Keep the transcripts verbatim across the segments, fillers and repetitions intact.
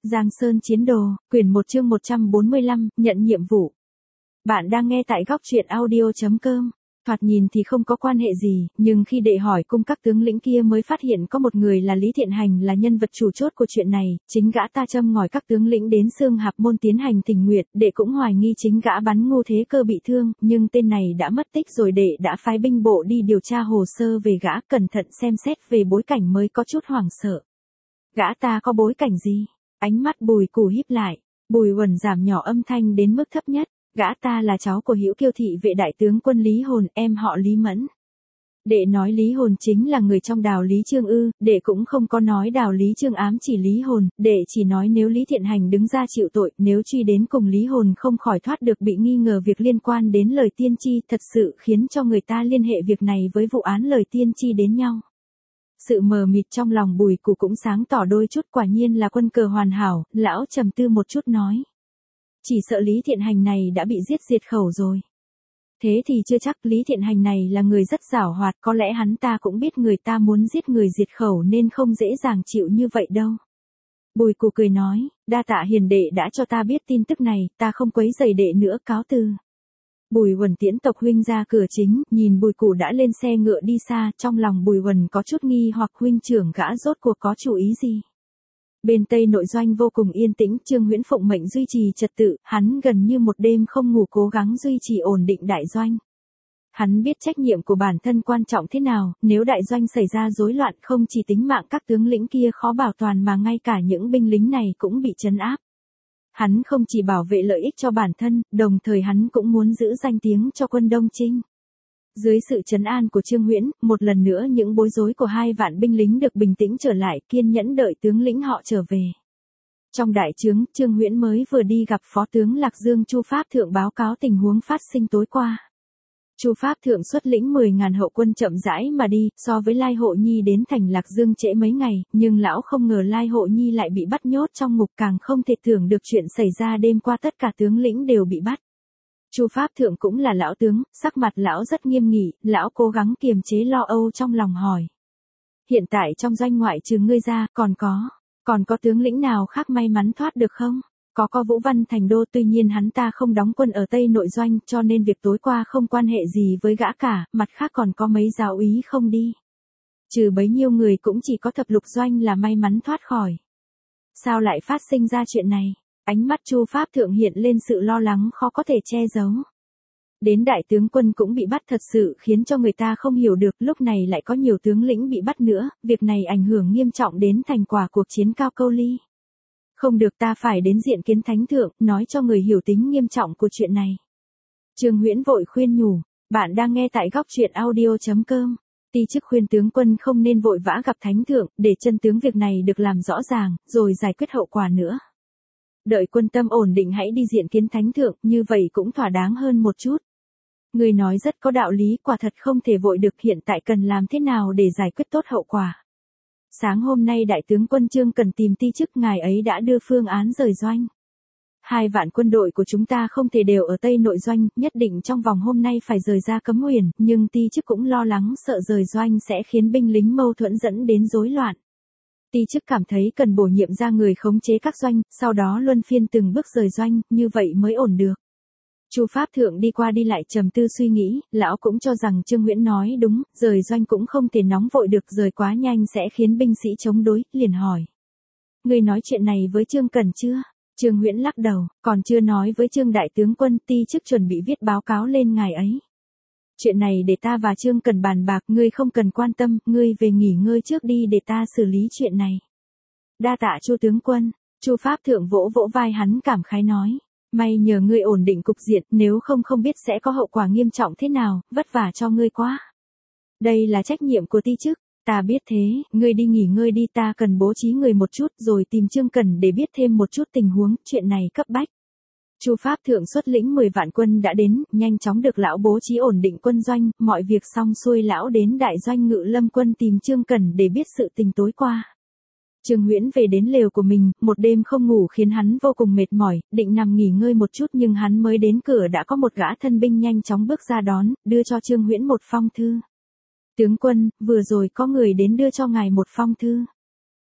Giang Sơn Chiến Đồ, quyển một chương một trăm bốn mươi lăm, nhận nhiệm vụ. Bạn đang nghe tại góc truyện audio chấm com. Thoạt nhìn thì không có quan hệ gì, nhưng khi đệ hỏi cung các tướng lĩnh kia mới phát hiện có một người là Lý Thiện Hành là nhân vật chủ chốt của chuyện này, chính gã ta châm ngòi các tướng lĩnh đến Xương Hạp Môn tiến hành tình nguyện, đệ cũng hoài nghi chính gã bắn Ngô Thế Cơ bị thương, nhưng tên này đã mất tích rồi, đệ đã phái binh bộ đi điều tra hồ sơ về gã, cẩn thận xem xét về bối cảnh mới có chút hoảng sợ. Gã ta có bối cảnh gì? Ánh mắt Bùi Củ híp lại, Bùi Uẩn giảm nhỏ âm thanh đến mức thấp nhất. Gã ta là cháu của Hữu Kiêu thị vệ đại tướng quân Lý Hồn, em họ Lý Mẫn. Đệ nói Lý Hồn chính là người trong Đào Lý Trương ư? Đệ cũng không có nói Đào Lý Trương ám chỉ Lý Hồn, đệ chỉ nói nếu Lý Thiện Hành đứng ra chịu tội, nếu truy đến cùng Lý Hồn không khỏi thoát được bị nghi ngờ việc liên quan đến lời tiên tri, thật sự khiến cho người ta liên hệ việc này với vụ án lời tiên tri đến nhau. Sự mờ mịt trong lòng Bùi Củ cũng sáng tỏ đôi chút, quả nhiên là quân cờ hoàn hảo, lão trầm tư một chút nói. Chỉ sợ Lý Thiện Hành này đã bị giết diệt khẩu rồi. Thế thì chưa chắc, Lý Thiện Hành này là người rất giảo hoạt, có lẽ hắn ta cũng biết người ta muốn giết người diệt khẩu nên không dễ dàng chịu như vậy đâu. Bùi Củ cười nói, đa tạ hiền đệ đã cho ta biết tin tức này, ta không quấy rầy đệ nữa, cáo từ. Bùi Uẩn tiễn tộc huynh ra cửa chính, nhìn Bùi Củ đã lên xe ngựa đi xa, trong lòng Bùi Uẩn có chút nghi hoặc huynh trưởng gã rốt cuộc có chủ ý gì. Bên Tây nội doanh vô cùng yên tĩnh, Trương Huyễn phụng mệnh duy trì trật tự, hắn gần như một đêm không ngủ cố gắng duy trì ổn định đại doanh. Hắn biết trách nhiệm của bản thân quan trọng thế nào, nếu đại doanh xảy ra rối loạn không chỉ tính mạng các tướng lĩnh kia khó bảo toàn mà ngay cả những binh lính này cũng bị trấn áp. Hắn không chỉ bảo vệ lợi ích cho bản thân, đồng thời hắn cũng muốn giữ danh tiếng cho quân Đông Trinh. Dưới sự trấn an của Trương Huyễn, một lần nữa những bối rối của hai vạn binh lính được bình tĩnh trở lại, kiên nhẫn đợi tướng lĩnh họ trở về. Trong đại trướng, Trương Huyễn mới vừa đi gặp Phó tướng Lạc Dương Chu Pháp Thượng báo cáo tình huống phát sinh tối qua. Chu Pháp Thượng xuất lĩnh mười ngàn hậu quân chậm rãi mà đi, so với Lai Hộ Nhi đến thành Lạc Dương trễ mấy ngày, nhưng lão không ngờ Lai Hộ Nhi lại bị bắt nhốt trong ngục, càng không thể tưởng được chuyện xảy ra đêm qua tất cả tướng lĩnh đều bị bắt. Chu Pháp Thượng cũng là lão tướng, sắc mặt lão rất nghiêm nghị, lão cố gắng kiềm chế lo âu trong lòng hỏi. Hiện tại trong doanh ngoại trừ ngươi ra, còn có, còn có tướng lĩnh nào khác may mắn thoát được không? Có có Vũ Văn Thành Đô, tuy nhiên hắn ta không đóng quân ở Tây nội doanh, cho nên việc tối qua không quan hệ gì với gã cả, mặt khác còn có mấy giáo úy không đi. Trừ bấy nhiêu người cũng chỉ có Thập Lục doanh là may mắn thoát khỏi. Sao lại phát sinh ra chuyện này? Ánh mắt Chu Pháp Thượng hiện lên sự lo lắng khó có thể che giấu. Đến đại tướng quân cũng bị bắt thật sự khiến cho người ta không hiểu được, lúc này lại có nhiều tướng lĩnh bị bắt nữa, việc này ảnh hưởng nghiêm trọng đến thành quả cuộc chiến Cao Câu Ly. Không được, ta phải đến diện kiến thánh thượng, nói cho người hiểu tính nghiêm trọng của chuyện này. Trương Huyễn vội khuyên nhủ, bạn đang nghe tại góc truyện audio chấm com. Ti chức khuyên tướng quân không nên vội vã gặp thánh thượng, để chân tướng việc này được làm rõ ràng, rồi giải quyết hậu quả nữa. Đợi quân tâm ổn định hãy đi diện kiến thánh thượng, như vậy cũng thỏa đáng hơn một chút. Người nói rất có đạo lý, quả thật không thể vội được, hiện tại cần làm thế nào để giải quyết tốt hậu quả. Sáng hôm nay đại tướng quân Trương cần tìm ti chức, ngài ấy đã đưa phương án rời doanh. Hai vạn quân đội của chúng ta không thể đều ở Tây nội doanh, nhất định trong vòng hôm nay phải rời ra Cấm Uyển, nhưng ti chức cũng lo lắng sợ rời doanh sẽ khiến binh lính mâu thuẫn dẫn đến rối loạn. Ti chức cảm thấy cần bổ nhiệm ra người khống chế các doanh, sau đó luân phiên từng bước rời doanh, như vậy mới ổn được. Chu Pháp Thượng đi qua đi lại trầm tư suy nghĩ, lão cũng cho rằng Trương Huyễn nói đúng, rời doanh cũng không thể nóng vội được, rời quá nhanh sẽ khiến binh sĩ chống đối, liền hỏi. Người nói chuyện này với Trương Cần chưa? Trương Huyễn lắc đầu, còn chưa nói với Trương đại tướng quân, ti chức chuẩn bị viết báo cáo lên ngài ấy. Chuyện này để ta và Trương Cần bàn bạc, ngươi không cần quan tâm, ngươi về nghỉ ngơi trước đi để ta xử lý chuyện này. Đa tạ Chu tướng quân. Chu Pháp Thượng vỗ vỗ vai hắn cảm khái nói, may nhờ ngươi ổn định cục diện, nếu không không biết sẽ có hậu quả nghiêm trọng thế nào, vất vả cho ngươi quá. Đây là trách nhiệm của ti chức, ta biết thế, ngươi đi nghỉ ngơi đi, ta cần bố trí người một chút rồi tìm Trương Cần để biết thêm một chút tình huống, chuyện này cấp bách. Chu Pháp Thượng xuất lĩnh mười vạn quân đã đến, nhanh chóng được lão bố trí ổn định quân doanh, mọi việc xong xuôi lão đến đại doanh Ngự Lâm quân tìm Trương Cần để biết sự tình tối qua. Trương Huyễn về đến lều của mình, một đêm không ngủ khiến hắn vô cùng mệt mỏi, định nằm nghỉ ngơi một chút nhưng hắn mới đến cửa đã có một gã thân binh nhanh chóng bước ra đón, đưa cho Trương Huyễn một phong thư. Tướng quân, vừa rồi có người đến đưa cho ngài một phong thư.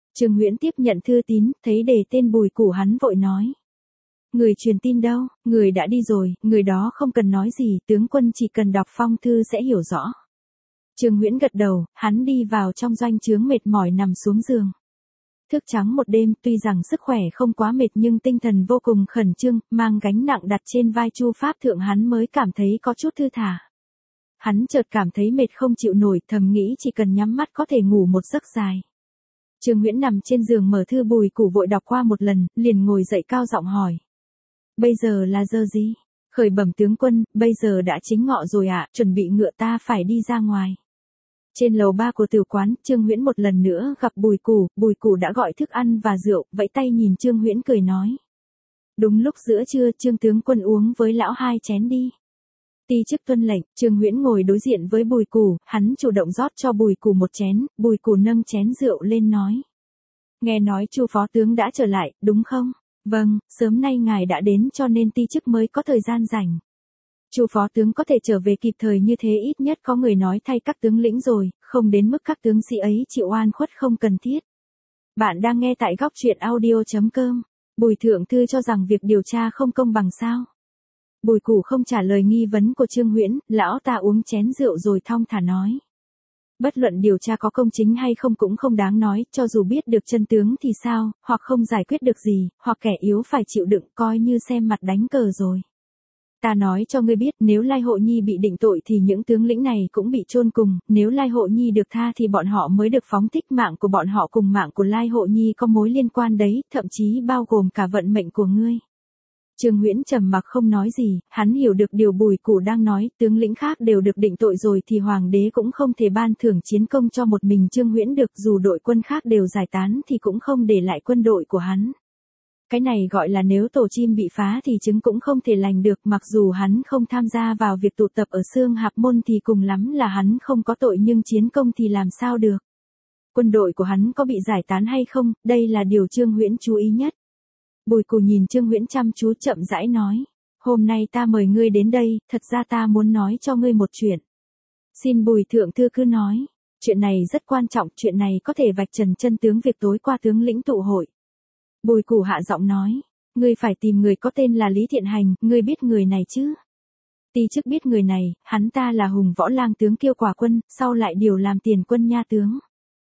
Trương Huyễn tiếp nhận thư tín, thấy đề tên Bùi Củ hắn vội nói. Người truyền tin đâu, người đã đi rồi, người đó không cần nói gì, tướng quân chỉ cần đọc phong thư sẽ hiểu rõ. Trương Huyễn gật đầu, hắn đi vào trong doanh trướng mệt mỏi nằm xuống giường. Thức trắng một đêm, tuy rằng sức khỏe không quá mệt nhưng tinh thần vô cùng khẩn trương, mang gánh nặng đặt trên vai Chu Pháp Thượng hắn mới cảm thấy có chút thư thả. Hắn chợt cảm thấy mệt không chịu nổi, thầm nghĩ chỉ cần nhắm mắt có thể ngủ một giấc dài. Trương Huyễn nằm trên giường mở thư Bùi Củ vội đọc qua một lần, liền ngồi dậy cao giọng hỏi. Bây giờ là giờ gì? Khởi bẩm tướng quân, bây giờ đã chính ngọ rồi ạ, à, chuẩn bị ngựa ta phải đi ra ngoài. Trên lầu ba của tử quán, Trương Huyễn một lần nữa gặp Bùi Củ, Bùi Củ đã gọi thức ăn và rượu, vẫy tay nhìn Trương Huyễn cười nói. Đúng lúc giữa trưa, Trương tướng quân uống với lão hai chén đi. Ti chức tuân lệnh, Trương Huyễn ngồi đối diện với Bùi Củ, hắn chủ động rót cho Bùi Củ một chén, Bùi Củ nâng chén rượu lên nói. Nghe nói Chu phó tướng đã trở lại, đúng không? Vâng, sớm nay ngài đã đến cho nên ti chức mới có thời gian rảnh. Chu phó tướng có thể trở về kịp thời như thế ít nhất có người nói thay các tướng lĩnh rồi, không đến mức các tướng sĩ ấy chịu oan khuất không cần thiết. Bạn đang nghe tại góc truyện audio chấm com. Bùi thượng thư cho rằng việc điều tra không công bằng sao? Bùi Củ không trả lời nghi vấn của Trương Huyễn, lão ta uống chén rượu rồi thong thả nói. Bất luận điều tra có công chính hay không cũng không đáng nói, cho dù biết được chân tướng thì sao, hoặc không giải quyết được gì, hoặc kẻ yếu phải chịu đựng coi như xem mặt đánh cờ rồi. Ta nói cho ngươi biết nếu Lai Hộ Nhi bị định tội thì những tướng lĩnh này cũng bị chôn cùng, nếu Lai Hộ Nhi được tha thì bọn họ mới được phóng thích, mạng của bọn họ cùng mạng của Lai Hộ Nhi có mối liên quan đấy, thậm chí bao gồm cả vận mệnh của ngươi. Trương Huyễn trầm mặc không nói gì, hắn hiểu được điều Bùi Củ đang nói, tướng lĩnh khác đều được định tội rồi thì hoàng đế cũng không thể ban thưởng chiến công cho một mình Trương Huyễn được, dù đội quân khác đều giải tán thì cũng không để lại quân đội của hắn. Cái này gọi là nếu tổ chim bị phá thì trứng cũng không thể lành được, mặc dù hắn không tham gia vào việc tụ tập ở Xương Hạp Môn thì cùng lắm là hắn không có tội nhưng chiến công thì làm sao được. Quân đội của hắn có bị giải tán hay không, đây là điều Trương Huyễn chú ý nhất. Bùi Củ nhìn Trương Huyễn chăm chú chậm rãi nói, hôm nay ta mời ngươi đến đây, thật ra ta muốn nói cho ngươi một chuyện. Xin Bùi thượng thư cứ nói, chuyện này rất quan trọng, chuyện này có thể vạch trần chân tướng việc tối qua tướng lĩnh tụ hội. Bùi Củ hạ giọng nói, ngươi phải tìm người có tên là Lý Thiện Hành, ngươi biết người này chứ? Ti chức biết người này, hắn ta là Hùng Võ Lang tướng Kiêu Quả Quân, sau lại điều làm tiền quân nha tướng.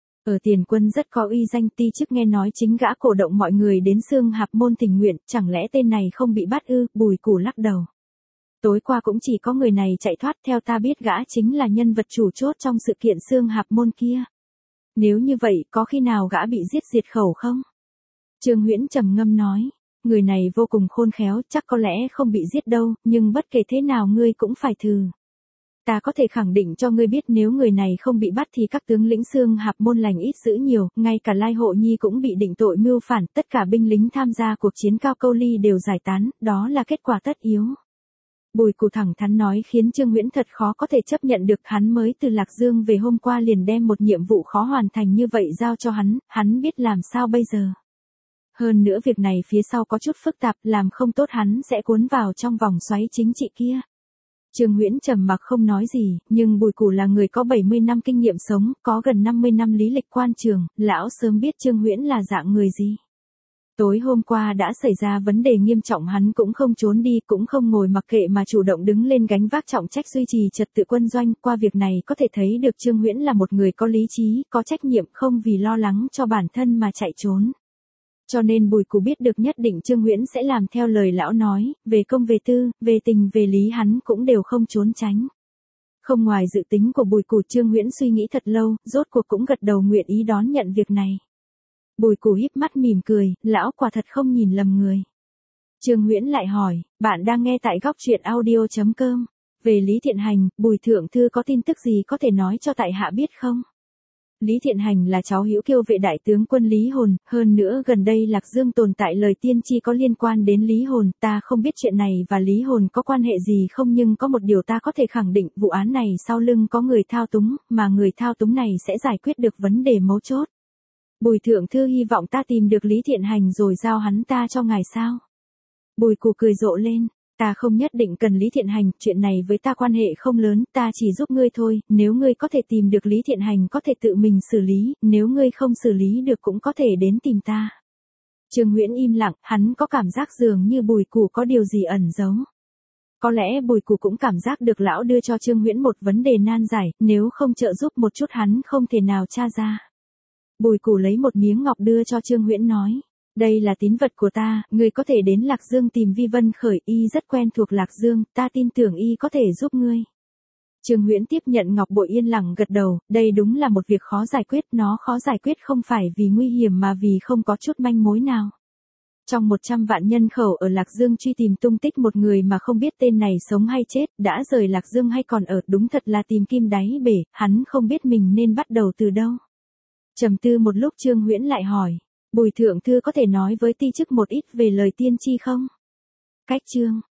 Ở tiền quân rất có uy danh, ti chức nghe nói chính gã cổ động mọi người đến Xương Hạp Môn tình nguyện, chẳng lẽ tên này không bị bắt ư? Bùi Củ lắc đầu. Tối qua cũng chỉ có người này chạy thoát, theo ta biết gã chính là nhân vật chủ chốt trong sự kiện Xương Hạp Môn kia. Nếu như vậy, có khi nào gã bị giết diệt khẩu không? Trương Huyễn trầm ngâm nói, người này vô cùng khôn khéo, chắc có lẽ không bị giết đâu, nhưng bất kể thế nào ngươi cũng phải thử. Ta có thể khẳng định cho ngươi biết nếu người này không bị bắt thì các tướng lĩnh Xương Hạp Môn lành ít dữ nhiều, ngay cả Lai Hộ Nhi cũng bị định tội mưu phản, tất cả binh lính tham gia cuộc chiến Cao Câu Ly đều giải tán, đó là kết quả tất yếu. Bùi Củ thẳng thắn nói khiến Trương Huyễn thật khó có thể chấp nhận được, hắn mới từ Lạc Dương về hôm qua liền đem một nhiệm vụ khó hoàn thành như vậy giao cho hắn, hắn biết làm sao bây giờ. Hơn nữa việc này phía sau có chút phức tạp, làm không tốt hắn sẽ cuốn vào trong vòng xoáy chính trị kia. Trương Huyễn trầm mặc không nói gì, nhưng Bùi Củ là người có bảy mươi năm kinh nghiệm sống, có gần năm mươi năm lý lịch quan trường, lão sớm biết Trương Huyễn là dạng người gì. Tối hôm qua đã xảy ra vấn đề nghiêm trọng, hắn cũng không trốn đi, cũng không ngồi mặc kệ mà chủ động đứng lên gánh vác trọng trách duy trì trật tự quân doanh, qua việc này có thể thấy được Trương Huyễn là một người có lý trí, có trách nhiệm, không vì lo lắng cho bản thân mà chạy trốn. Cho nên Bùi Củ biết được nhất định Trương Huyễn sẽ làm theo lời lão nói, về công về tư, về tình về lý hắn cũng đều không trốn tránh. Không ngoài dự tính của Bùi Củ, Trương Huyễn suy nghĩ thật lâu, rốt cuộc cũng gật đầu nguyện ý đón nhận việc này. Bùi Củ híp mắt mỉm cười, lão quả thật không nhìn lầm người. Trương Huyễn lại hỏi, bạn đang nghe tại góc truyện audio chấm com. Về Lý Thiện Hành, Bùi thượng thư có tin tức gì có thể nói cho tại hạ biết không? Lý Thiện Hành là cháu hữu Kiêu vệ đại tướng quân Lý Hồn, hơn nữa gần đây Lạc Dương tồn tại lời tiên tri có liên quan đến Lý Hồn, ta không biết chuyện này và Lý Hồn có quan hệ gì không, nhưng có một điều ta có thể khẳng định, vụ án này sau lưng có người thao túng, mà người thao túng này sẽ giải quyết được vấn đề mấu chốt. Bùi thượng thư hy vọng ta tìm được Lý Thiện Hành rồi giao hắn ta cho ngài sao? Bùi Củ cười rộ lên, Ta không nhất định cần Lý Thiện Hành, chuyện này với ta quan hệ không lớn, ta chỉ giúp ngươi thôi, nếu ngươi có thể tìm được Lý Thiện Hành có thể tự mình xử lý, nếu ngươi không xử lý được cũng có thể đến tìm ta. Trương Huyễn im lặng, hắn có cảm giác dường như Bùi Củ có điều gì ẩn giấu. Có lẽ Bùi Củ cũng cảm giác được lão đưa cho Trương Huyễn một vấn đề nan giải, nếu không trợ giúp một chút hắn không thể nào tra ra. Bùi Củ lấy một miếng ngọc đưa cho Trương Huyễn nói. Đây là tín vật của ta, ngươi có thể đến Lạc Dương tìm Vi Vân Khởi, y rất quen thuộc Lạc Dương, ta tin tưởng y có thể giúp ngươi. Trương Huyễn tiếp nhận ngọc bội yên lặng gật đầu, đây đúng là một việc khó giải quyết, nó khó giải quyết không phải vì nguy hiểm mà vì không có chút manh mối nào. Trong một trăm vạn nhân khẩu ở Lạc Dương truy tìm tung tích một người mà không biết tên này sống hay chết, đã rời Lạc Dương hay còn ở, đúng thật là tìm kim đáy bể, hắn không biết mình nên bắt đầu từ đâu. Trầm tư một lúc Trương Huyễn lại hỏi. Bùi thượng thư có thể nói với ti chức một ít về lời tiên tri không? Cách chương